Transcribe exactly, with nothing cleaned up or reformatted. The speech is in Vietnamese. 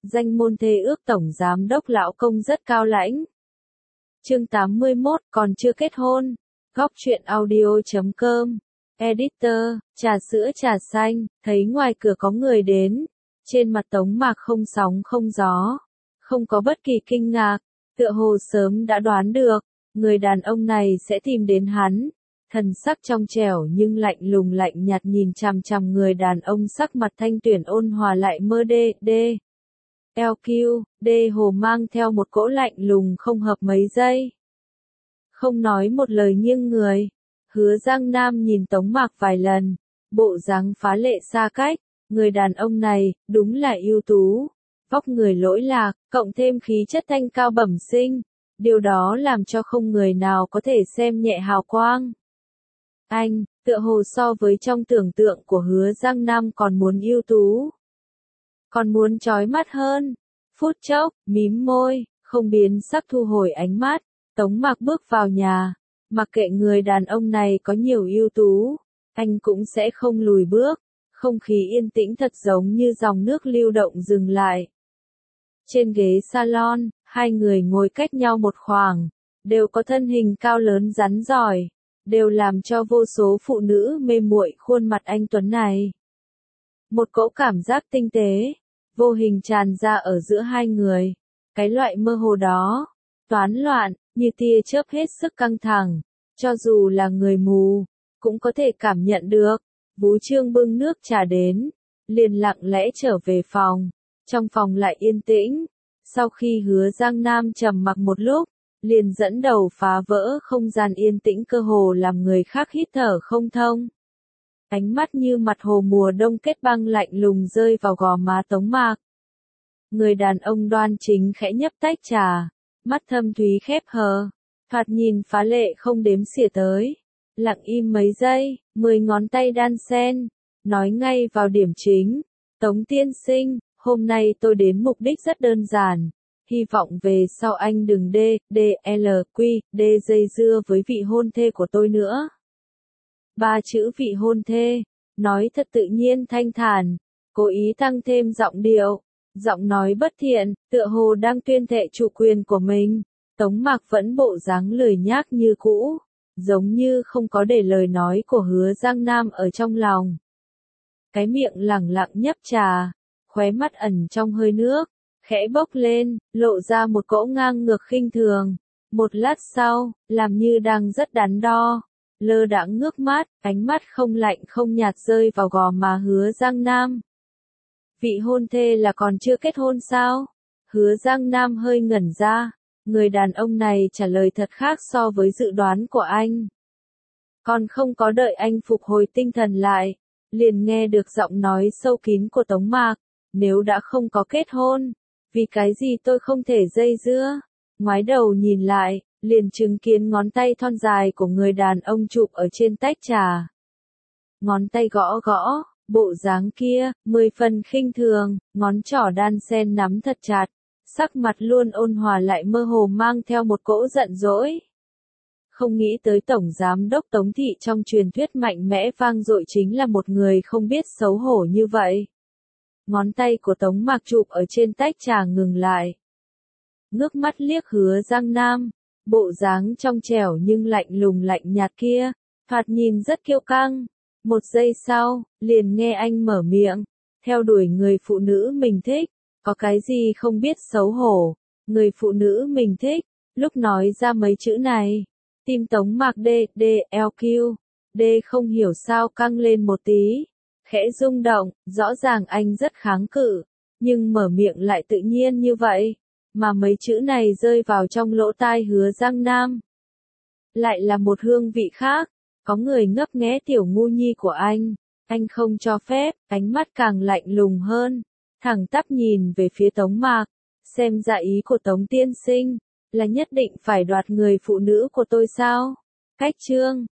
danh môn thê ước tổng giám đốc lão công rất cao lãnh. Chương tám mươi mốt, còn chưa kết hôn. Góc truyện audio chấm com. Editor, trà sữa trà xanh, thấy ngoài cửa có người đến. Trên mặt Tống Mạc không sóng không gió. Không có bất kỳ kinh ngạc. Tựa hồ sớm đã đoán được. Người đàn ông này sẽ tìm đến hắn. Thần sắc trong trẻo nhưng lạnh lùng lạnh nhạt nhìn chằm chằm người đàn ông sắc mặt thanh tuyển ôn hòa lại mơ đê, đê. lờ quy, đê hồ mang theo một cỗ lạnh lùng không hợp mấy giây. Không nói một lời nghiêng người. Hứa Giang Nam nhìn Tống Mạc vài lần. Bộ dáng phá lệ xa cách. Người đàn ông này, đúng là ưu tú. Vóc người lỗi lạc, cộng thêm khí chất thanh cao bẩm sinh. Điều đó làm cho không người nào có thể xem nhẹ hào quang. Anh, tựa hồ so với trong tưởng tượng của Hứa Giang Nam còn muốn ưu tú. Còn muốn chói mắt hơn. Phút chốc, mím môi, không biến sắc thu hồi ánh mắt. Tống Mạc bước vào nhà. Mặc kệ người đàn ông này có nhiều ưu tú, anh cũng sẽ không lùi bước. Không khí yên tĩnh thật giống như dòng nước lưu động dừng lại. Trên ghế salon, hai người ngồi cách nhau một khoảng, đều có thân hình cao lớn rắn giỏi, đều làm cho vô số phụ nữ mê muội khuôn mặt anh tuấn này. Một cỗ cảm giác tinh tế, vô hình tràn ra ở giữa hai người, cái loại mơ hồ đó, toán loạn, như tia chớp hết sức căng thẳng, cho dù là người mù, cũng có thể cảm nhận được. Vũ Trương bưng nước trà đến, liền lặng lẽ trở về phòng, trong phòng lại yên tĩnh. Sau khi Hứa Giang Nam trầm mặc một lúc, liền dẫn đầu phá vỡ không gian yên tĩnh cơ hồ làm người khác hít thở không thông. Ánh mắt như mặt hồ mùa đông kết băng lạnh lùng rơi vào gò má Tống Mạc. Người đàn ông đoan chính khẽ nhấp tách trà, mắt thâm thúy khép hờ, thoạt nhìn phá lệ không đếm xỉa tới. Lặng im mấy giây, mười ngón tay đan xen, nói ngay vào điểm chính. Tống tiên sinh, hôm nay tôi đến mục đích rất đơn giản. Hy vọng về sau anh đừng đê, đê, lờ, quy, đê dây dưa với vị hôn thê của tôi nữa. Ba chữ vị hôn thê, nói thật tự nhiên thanh thản, cố ý tăng thêm giọng điệu, giọng nói bất thiện, tựa hồ đang tuyên thệ chủ quyền của mình. Tống Mạc vẫn bộ dáng lười nhác như cũ, giống như không có để lời nói của Hứa Giang Nam ở trong lòng. Cái miệng lẳng lặng nhấp trà, khóe mắt ẩn trong hơi nước, khẽ bốc lên, lộ ra một cỗ ngang ngược khinh thường. Một lát sau, làm như đang rất đắn đo, lơ đãng ngước mắt, ánh mắt không lạnh không nhạt rơi vào gò má Hứa Giang Nam. Vị hôn thê là còn chưa kết hôn sao? Hứa Giang Nam hơi ngẩn ra, người đàn ông này trả lời thật khác so với dự đoán của anh. Còn không có đợi anh phục hồi tinh thần lại, liền nghe được giọng nói sâu kín của Tống Mạc. Nếu đã không có kết hôn, vì cái gì tôi không thể dây dưa? Ngoái đầu nhìn lại, liền chứng kiến ngón tay thon dài của người đàn ông chụp ở trên tách trà. Ngón tay gõ gõ, bộ dáng kia, mười phần khinh thường, ngón trỏ đan sen nắm thật chặt, sắc mặt luôn ôn hòa lại mơ hồ mang theo một cỗ giận dỗi. Không nghĩ tới tổng giám đốc Tống Thị trong truyền thuyết mạnh mẽ vang dội chính là một người không biết xấu hổ như vậy. Ngón tay của Tống Mạc chụp ở trên tách trà ngừng lại. Ngước mắt liếc Hứa Giang Nam, bộ dáng trong trẻo nhưng lạnh lùng lạnh nhạt kia, thoạt nhìn rất kiêu căng. Một giây sau, liền nghe anh mở miệng, theo đuổi người phụ nữ mình thích, có cái gì không biết xấu hổ, người phụ nữ mình thích. Lúc nói ra mấy chữ này, tim Tống Mạc đê, đê, lờ quy, đê không hiểu sao căng lên một tí. Khẽ rung động, rõ ràng anh rất kháng cự, nhưng mở miệng lại tự nhiên như vậy, mà mấy chữ này rơi vào trong lỗ tai Hứa Giang Nam. Lại là một hương vị khác, có người ngấp nghé tiểu ngu nhi của anh, anh không cho phép, ánh mắt càng lạnh lùng hơn, thẳng tắp nhìn về phía Tống Mạc, xem ra ý của Tống tiên sinh, là nhất định phải đoạt người phụ nữ của tôi sao? Cách chương